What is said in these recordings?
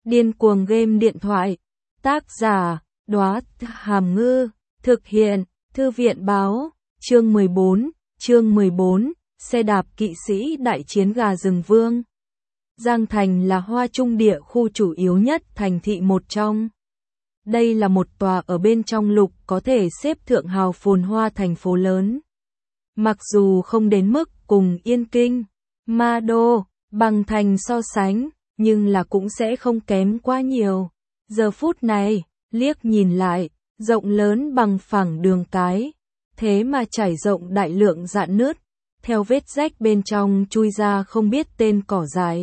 Điên cuồng game điện thoại. Tác giả, Đóa Hàm Ngư. Thực hiện, Thư viện báo. Chương 14, xe đạp kỵ sĩ đại chiến gà rừng vương. Giang Thành là Hoa Trung địa khu chủ yếu nhất thành thị một trong. Đây là một tòa ở bên trong lục có thể xếp thượng hào phồn hoa thành phố lớn. Mặc dù không đến mức cùng Yên Kinh, Ma Đô, Bằng Thành so sánh, nhưng là cũng sẽ không kém quá nhiều. Giờ phút này, liếc nhìn lại, rộng lớn bằng phẳng đường cái, thế mà trải rộng đại lượng rạn nứt, theo vết rách bên trong chui ra không biết tên cỏ dại.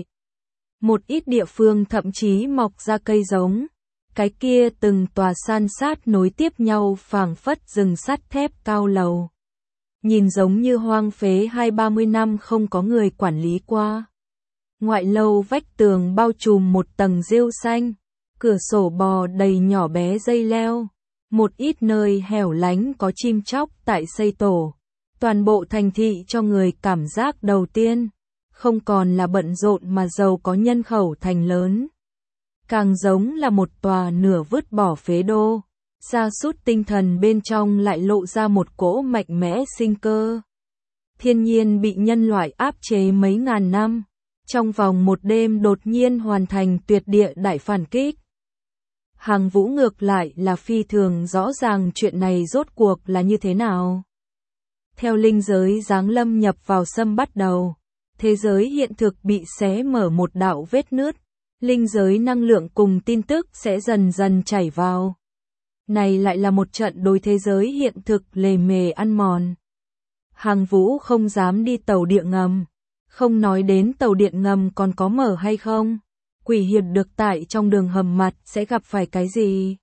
Một ít địa phương thậm chí mọc ra cây giống. Cái kia từng tòa san sát nối tiếp nhau phảng phất rừng sắt thép cao lầu. Nhìn giống như hoang phế 20-30 năm không có người quản lý qua. Ngoại lâu vách tường bao trùm một tầng rêu xanh, cửa sổ bò đầy nhỏ bé dây leo. Một ít nơi hẻo lánh có chim chóc tại xây tổ. Toàn bộ thành thị cho người cảm giác đầu tiên, không còn là bận rộn mà giàu có nhân khẩu thành lớn. Càng giống là một tòa nửa vứt bỏ phế đô, sa sút tinh thần bên trong lại lộ ra một cỗ mạnh mẽ sinh cơ. Thiên nhiên bị nhân loại áp chế mấy ngàn năm, trong vòng một đêm đột nhiên hoàn thành tuyệt địa đại phản kích. Hàng Vũ ngược lại là phi thường rõ ràng chuyện này rốt cuộc là như thế nào. Theo linh giới giáng lâm nhập vào xâm bắt đầu, thế giới hiện thực bị xé mở một đạo vết nứt. Linh giới năng lượng cùng tin tức sẽ dần dần chảy vào. Này lại là một trận đối thế giới hiện thực lề mề ăn mòn. Hàng Vũ không dám đi tàu điện ngầm. Không nói đến tàu điện ngầm còn có mở hay không. Quỷ hiệp được tại trong đường hầm mặt sẽ gặp phải cái gì.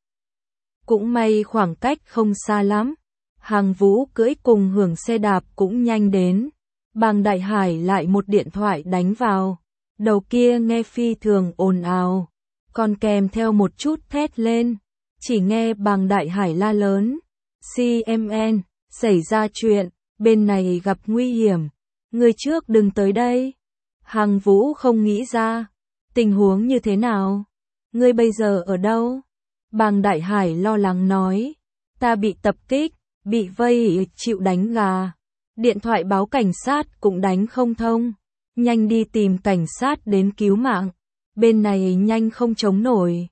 Cũng may khoảng cách không xa lắm. Hàng Vũ cưỡi cùng hưởng xe đạp cũng nhanh đến. Bàng Đại Hải lại một điện thoại đánh vào. Đầu kia nghe phi thường ồn ào, còn kèm theo một chút thét lên. Chỉ nghe Bàng Đại Hải la lớn. CMN, xảy ra chuyện, bên này gặp nguy hiểm. Người trước đừng tới đây. Hàng Vũ không nghĩ ra. Tình huống như thế nào? Ngươi bây giờ ở đâu? Bàng Đại Hải lo lắng nói. Ta bị tập kích, bị vây chịu đánh gà. Điện thoại báo cảnh sát cũng đánh không thông. Nhanh đi tìm cảnh sát đến cứu mạng. Bên này nhanh không chống nổi.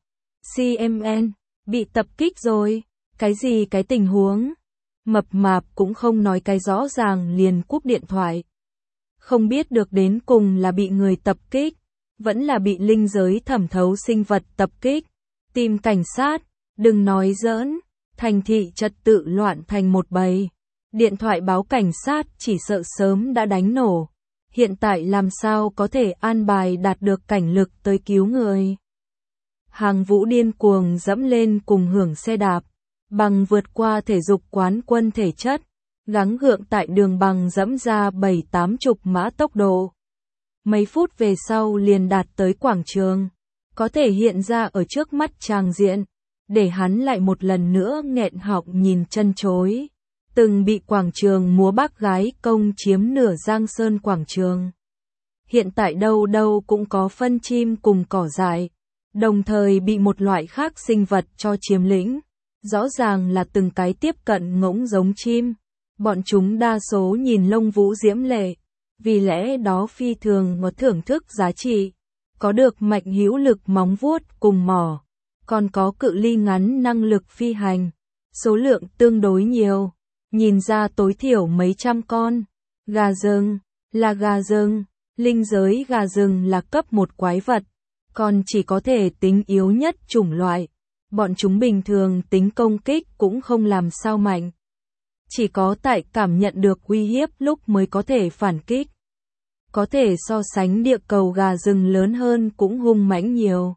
CMN, bị tập kích rồi. Cái gì cái tình huống? Mập mạp cũng không nói cái rõ ràng liền cúp điện thoại. Không biết được đến cùng là bị người tập kích, vẫn là bị linh giới thẩm thấu sinh vật tập kích. Tìm cảnh sát, đừng nói giỡn. Thành thị trật tự loạn thành một bầy. Điện thoại báo cảnh sát chỉ sợ sớm đã đánh nổ. Hiện tại làm sao có thể an bài đạt được cảnh lực tới cứu người. Hàng Vũ điên cuồng dẫm lên cùng hưởng xe đạp, bằng vượt qua thể dục quán quân thể chất, gắng gượng tại đường bằng dẫm ra 7-80 mã tốc độ. Mấy phút về sau liền đạt tới quảng trường, có thể hiện ra ở trước mắt tràng diện, để hắn lại một lần nữa nghẹn họng nhìn chân chối. Từng bị quảng trường múa bác gái công chiếm nửa Giang Sơn quảng trường. Hiện tại đâu đâu cũng có phân chim cùng cỏ dại, đồng thời bị một loại khác sinh vật cho chiếm lĩnh. Rõ ràng là từng cái tiếp cận ngỗng giống chim. Bọn chúng đa số nhìn lông vũ diễm lệ, vì lẽ đó phi thường có thưởng thức giá trị. Có được mạnh hữu lực móng vuốt cùng mỏ, còn có cự ly ngắn năng lực phi hành. Số lượng tương đối nhiều. Nhìn ra tối thiểu mấy trăm con. Gà rừng, là gà rừng, linh giới gà rừng là cấp một quái vật, còn chỉ có thể tính yếu nhất chủng loại. Bọn chúng bình thường tính công kích cũng không làm sao mạnh. Chỉ có tại cảm nhận được uy hiếp lúc mới có thể phản kích. Có thể so sánh địa cầu gà rừng lớn hơn cũng hung mãnh nhiều.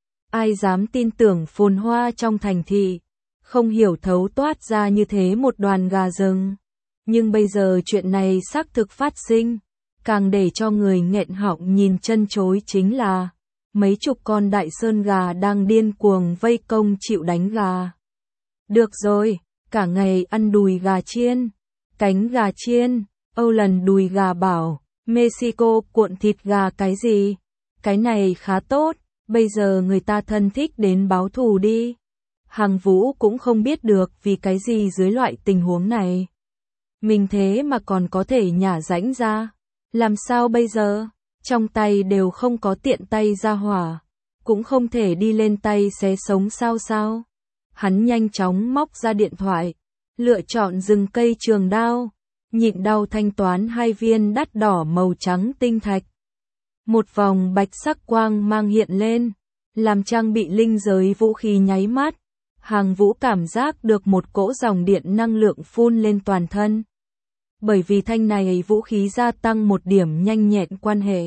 Ai dám tin tưởng phồn hoa trong thành thị. Không hiểu thấu toát ra như thế một đoàn gà rừng. Nhưng bây giờ chuyện này xác thực phát sinh. Càng để cho người nghẹn họng nhìn chân chối chính là mấy chục con đại sơn gà đang điên cuồng vây công chịu đánh gà. Được rồi, cả ngày ăn đùi gà chiên, cánh gà chiên, Âu lần đùi gà bảo, Mexico cuộn thịt gà cái gì? Cái này khá tốt, Bây giờ người ta thân thích đến báo thù đi. Hàng Vũ cũng không biết được vì cái gì dưới loại tình huống này. Mình thế mà còn có thể nhả rãnh ra. Làm sao bây giờ? Trong tay đều không có tiện tay ra hỏa. Cũng không thể đi lên tay xé sống sao. Hắn nhanh chóng móc ra điện thoại. Lựa chọn rừng cây trường đao. Nhịn đau thanh toán 2 viên đắt đỏ màu trắng tinh thạch. Một vòng bạch sắc quang mang hiện lên. Làm trang bị linh giới vũ khí nháy mắt. Hàng Vũ cảm giác được một cỗ dòng điện năng lượng phun lên toàn thân. Bởi vì thanh này vũ khí gia tăng một điểm nhanh nhẹn quan hệ.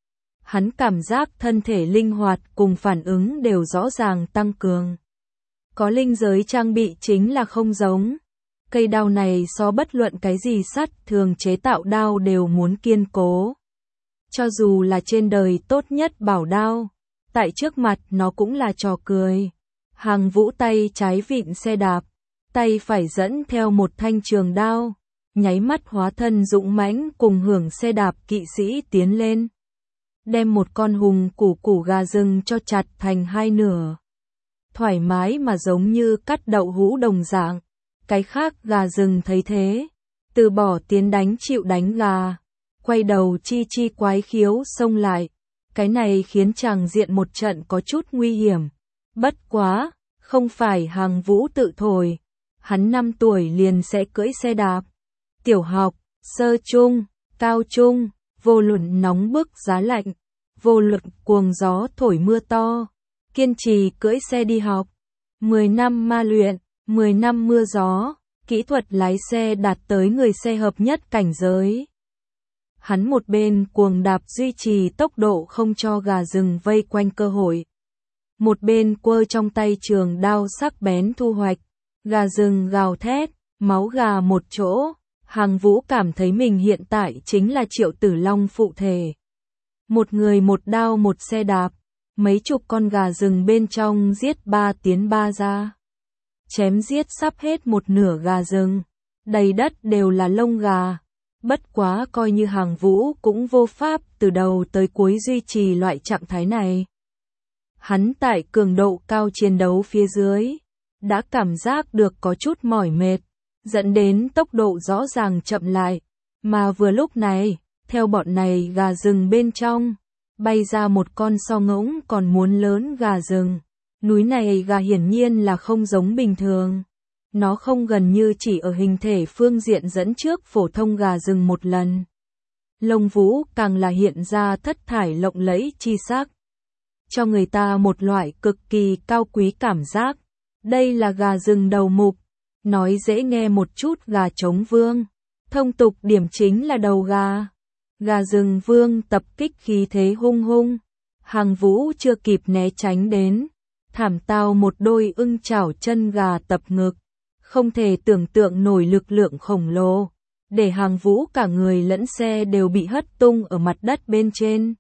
Hắn cảm giác thân thể linh hoạt cùng phản ứng đều rõ ràng tăng cường. Có linh giới trang bị chính là không giống. Cây đao này so bất luận cái gì sắt thường chế tạo đao đều muốn kiên cố. Cho dù là trên đời tốt nhất bảo đao, tại trước mặt nó cũng là trò cười. Hàng Vũ tay trái vịn xe đạp, tay phải dẫn theo một thanh trường đao, nháy mắt hóa thân dũng mãnh cùng hưởng xe đạp kỵ sĩ tiến lên. Đem một con hùng củ gà rừng cho chặt thành 2 nửa. Thoải mái mà giống như cắt đậu hũ đồng dạng. Cái khác gà rừng thấy thế, từ bỏ tiến đánh chịu đánh gà, quay đầu chi quái khiếu xông lại. Cái này khiến chàng diện một trận có chút nguy hiểm. Bất quá, không phải Hàng Vũ tự thổi. Hắn 5 tuổi liền sẽ cưỡi xe đạp. Tiểu học, sơ trung, cao trung, vô luận nóng bức giá lạnh, vô luận cuồng gió thổi mưa to, kiên trì cưỡi xe đi học. 10 năm ma luyện, 10 năm mưa gió, kỹ thuật lái xe đạt tới người xe hợp nhất cảnh giới. Hắn một bên cuồng đạp duy trì tốc độ không cho gà rừng vây quanh cơ hội. Một bên quơ trong tay trường đao sắc bén thu hoạch. Gà rừng gào thét, máu gà một chỗ. Hàng Vũ cảm thấy mình hiện tại chính là Triệu Tử Long phụ thể. Một người một đao một xe đạp. Mấy chục con gà rừng bên trong giết 3 tiến 3 ra. Chém giết sắp hết một nửa gà rừng. Đầy đất đều là lông gà. Bất quá coi như Hàng Vũ cũng vô pháp từ đầu tới cuối duy trì loại trạng thái này. Hắn tại cường độ cao chiến đấu phía dưới, đã cảm giác được có chút mỏi mệt, dẫn đến tốc độ rõ ràng chậm lại. Mà vừa lúc này, theo bọn này gà rừng bên trong, bay ra một con so ngỗng còn muốn lớn gà rừng. Núi này gà hiển nhiên là không giống bình thường. Nó không gần như chỉ ở hình thể phương diện dẫn trước phổ thông gà rừng một lần. Lông vũ càng là hiện ra thất thải lộng lẫy chi sắc. Cho người ta một loại cực kỳ cao quý cảm giác. Đây là gà rừng đầu mục. Nói dễ nghe một chút gà trống vương. Thông tục điểm chính là đầu gà. Gà rừng vương tập kích khí thế hung hung. Hàng Vũ chưa kịp né tránh đến. Thảm tao một đôi ưng chảo chân gà tập ngực. Không thể tưởng tượng nổi lực lượng khổng lồ. Để Hàng Vũ cả người lẫn xe đều bị hất tung ở mặt đất bên trên.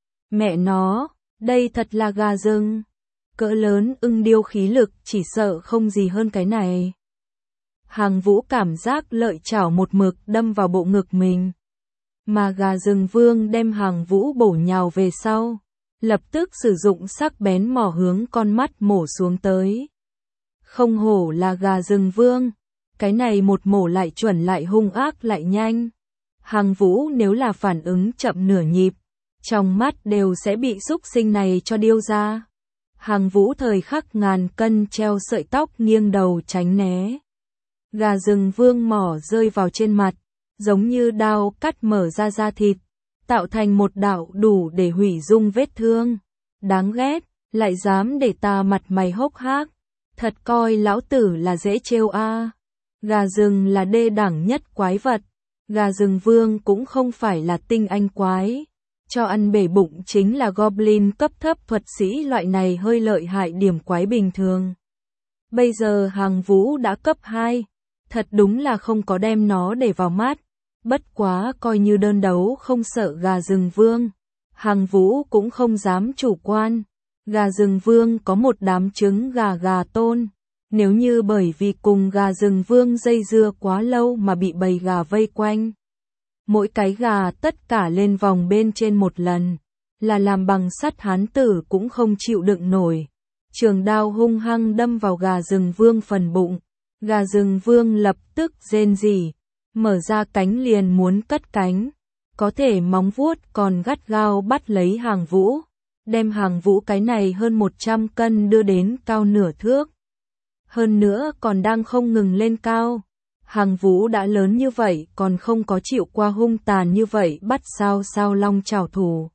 Mẹ nó, đây thật là gà rừng. Cỡ lớn ưng điêu khí lực chỉ sợ không gì hơn cái này. Hàng Vũ cảm giác lợi chảo một mực đâm vào bộ ngực mình. Mà gà rừng vương đem Hàng Vũ bổ nhào về sau. Lập tức sử dụng sắc bén mỏ hướng con mắt mổ xuống tới. Không hổ là gà rừng vương. Cái này một mổ lại chuẩn lại hung ác lại nhanh. Hàng Vũ nếu là phản ứng chậm nửa nhịp, trong mắt đều sẽ bị xúc sinh này cho điêu ra. Hàng Vũ thời khắc ngàn cân treo sợi tóc nghiêng đầu tránh né. Gà rừng vương mỏ rơi vào trên mặt, giống như đao cắt mở ra da thịt, tạo thành một đạo đủ để hủy dung vết thương. Đáng ghét, lại dám để ta mặt mày hốc hác. Thật coi lão tử là dễ trêu a. Gà rừng là đê đẳng nhất quái vật. Gà rừng vương cũng không phải là tinh anh quái. Cho ăn bể bụng chính là goblin cấp thấp thuật sĩ loại này hơi lợi hại điểm quái bình thường. Bây giờ Hàng Vũ đã cấp 2. Thật đúng là không có đem nó để vào mắt. Bất quá coi như đơn đấu không sợ gà rừng vương. Hàng Vũ cũng không dám chủ quan. Gà rừng vương có một đám trứng gà tôn. Nếu như bởi vì cùng gà rừng vương dây dưa quá lâu mà bị bầy gà vây quanh. Mỗi cái gà tất cả lên vòng bên trên một lần. là làm bằng sắt hán tử cũng không chịu đựng nổi. Trường đao hung hăng đâm vào gà rừng vương phần bụng. Gà rừng vương lập tức rên rỉ, mở ra cánh liền muốn cất cánh. Có thể móng vuốt còn gắt gao bắt lấy Hàng Vũ, đem Hàng Vũ cái này hơn 100 cân đưa đến cao nửa thước. Hơn nữa còn đang không ngừng lên cao. Hàng Vũ đã lớn như vậy còn không có chịu qua hung tàn như vậy bắt sao long trảo thủ.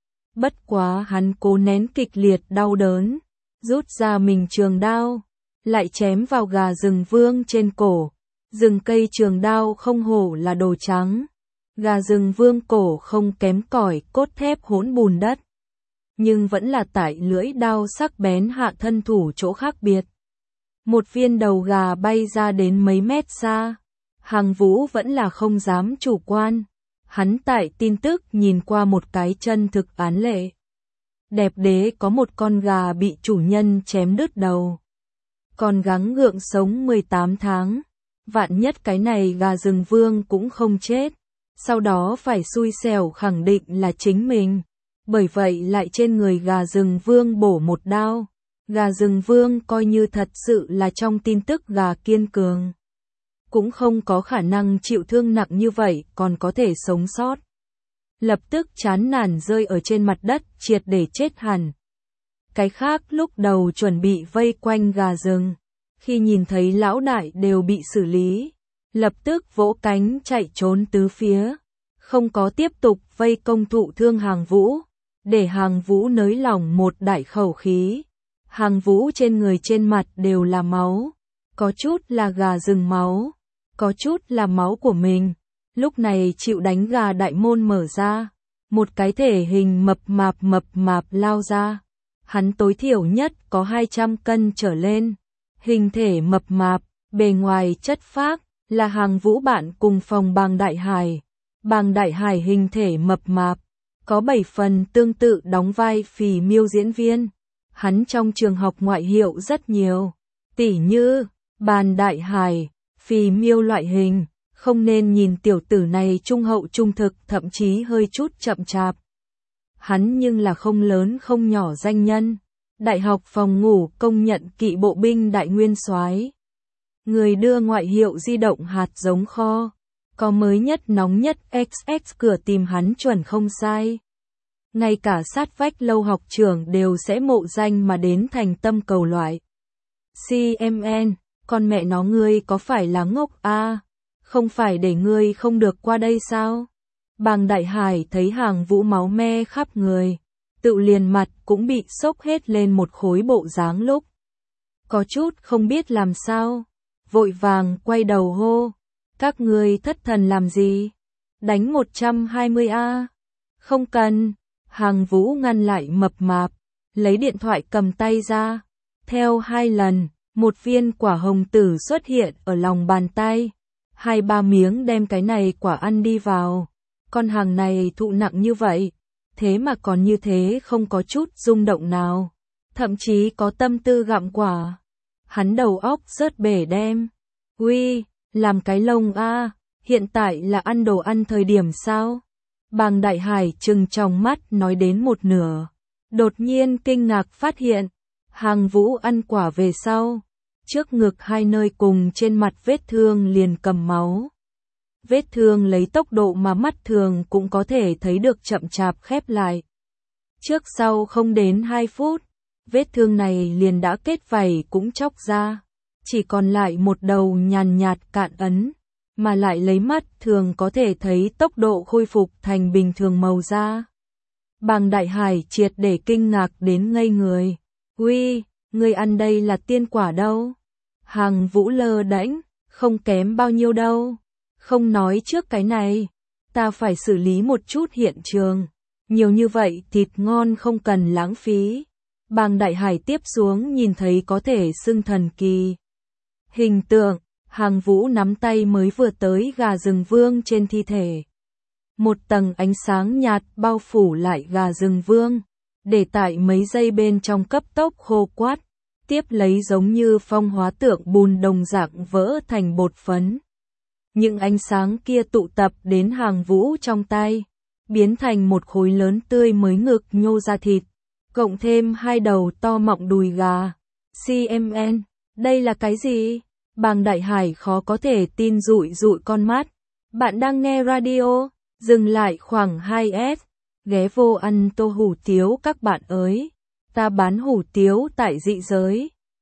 Bất quá hắn cố nén kịch liệt đau đớn, rút ra mình trường đao, lại chém vào gà rừng vương trên cổ. Rừng cây trường đao không hổ là đồ trắng. Gà rừng vương cổ không kém cỏi cốt thép hỗn bùn đất. Nhưng vẫn là tại lưỡi đao sắc bén hạ thân thủ chỗ khác biệt. Một viên đầu gà bay ra đến mấy mét xa. Hàng Vũ vẫn là không dám chủ quan. Hắn tại tin tức nhìn qua một cái chân thực án lệ. Đẹp đế có một con gà bị chủ nhân chém đứt đầu. Còn gắng gượng sống 18 tháng. Vạn nhất cái này gà rừng vương cũng không chết. Sau đó phải xui xẻo khẳng định là chính mình. Bởi vậy lại trên người gà rừng vương bổ một đao. Gà rừng vương coi như thật sự là trong tin tức gà kiên cường. Cũng không có khả năng chịu thương nặng như vậy còn có thể sống sót. Lập tức chán nản rơi ở trên mặt đất triệt để chết hẳn. Cái khác lúc đầu chuẩn bị vây quanh gà rừng. Khi nhìn thấy lão đại đều bị xử lý. Lập tức vỗ cánh chạy trốn tứ phía. Không có tiếp tục vây công thụ thương Hàng Vũ. Để Hàng Vũ nới lỏng một đại khẩu khí. Hàng Vũ trên người trên mặt đều là máu. Có chút là gà rừng máu. Có chút là máu của mình. Lúc này chịu đánh gà đại môn mở ra. Một cái thể hình mập mạp lao ra. Hắn tối thiểu nhất có 200 cân trở lên. Hình thể mập mạp, bề ngoài chất phác, là Hàng Vũ bạn cùng phòng Bàng Đại Hải. Bàng Đại Hải hình thể mập mạp, có 7 phần tương tự đóng vai phì miêu diễn viên. Hắn trong trường học ngoại hiệu rất nhiều, tỉ như Bàng Đại Hải, phì miêu loại hình. Không nên nhìn tiểu tử này trung hậu trung thực, thậm chí hơi chút chậm chạp. Hắn nhưng là không lớn không nhỏ danh nhân. Đại học phòng ngủ công nhận kỵ bộ binh đại nguyên soái. Người đưa ngoại hiệu di động hạt giống kho. Có mới nhất nóng nhất XX cửa tìm hắn chuẩn không sai. Ngay cả sát vách lâu học trưởng đều sẽ mộ danh mà đến thành tâm cầu loại. CMN, con mẹ nó ngươi có phải là ngốc a? Không phải để ngươi không được qua đây sao? Bàng Đại Hải thấy Hàng Vũ máu me khắp người. Tự liền mặt cũng bị sốc hết lên một khối bộ dáng lúc. Có chút không biết làm sao. Vội vàng quay đầu hô. Các ngươi thất thần làm gì? Đánh 120A. Không cần. Hàng Vũ ngăn lại mập mạp. Lấy điện thoại cầm tay ra. Theo 2 lần, một viên quả hồng tử xuất hiện ở lòng bàn tay. 2-3 miếng đem cái này quả ăn đi vào. Con hàng này thụ nặng như vậy. Thế mà còn như thế không có chút rung động nào. Thậm chí có tâm tư gặm quả. Hắn đầu óc rớt bể đem. Uy, làm cái lông a, hiện tại là ăn đồ ăn thời điểm sao? Bàng Đại Hải trừng tròng mắt nói đến một nửa. Đột nhiên kinh ngạc phát hiện. Hàng Vũ ăn quả về sau. Trước ngực 2 nơi cùng trên mặt vết thương liền cầm máu. Vết thương lấy tốc độ mà mắt thường cũng có thể thấy được chậm chạp khép lại. Trước sau không đến 2 phút, vết thương này liền đã kết vảy cũng chóc ra. Chỉ còn lại một đầu nhàn nhạt cạn ấn, mà lại lấy mắt thường có thể thấy tốc độ khôi phục thành bình thường màu da. Bàng Đại Hải triệt để kinh ngạc đến ngây người. Uy, ngươi ăn đây là tiên quả đâu? Hàng Vũ lơ đễnh, không kém bao nhiêu đâu. Không nói trước cái này, ta phải xử lý một chút hiện trường. Nhiều như vậy thịt ngon không cần lãng phí. Bàng Đại Hải tiếp xuống nhìn thấy có thể xưng thần kỳ. Hình tượng, Hàng Vũ nắm tay mới vừa tới gà rừng vương trên thi thể. Một tầng ánh sáng nhạt bao phủ lại gà rừng vương, để tại mấy giây bên trong cấp tốc khô quát, tiếp lấy giống như phong hóa tượng bùn đồng dạng vỡ thành bột phấn. Những ánh sáng kia tụ tập đến Hàng Vũ trong tay, biến thành một khối lớn tươi mới ngực nhô ra thịt, cộng thêm 2 đầu to mọng đùi gà. CMN, đây là cái gì? Bàng Đại Hải khó có thể tin dụi dụi con mắt. Bạn đang nghe radio, dừng lại khoảng 2S, ghé vô ăn tô hủ tiếu các bạn ơi. Ta bán hủ tiếu tại Dị Giới.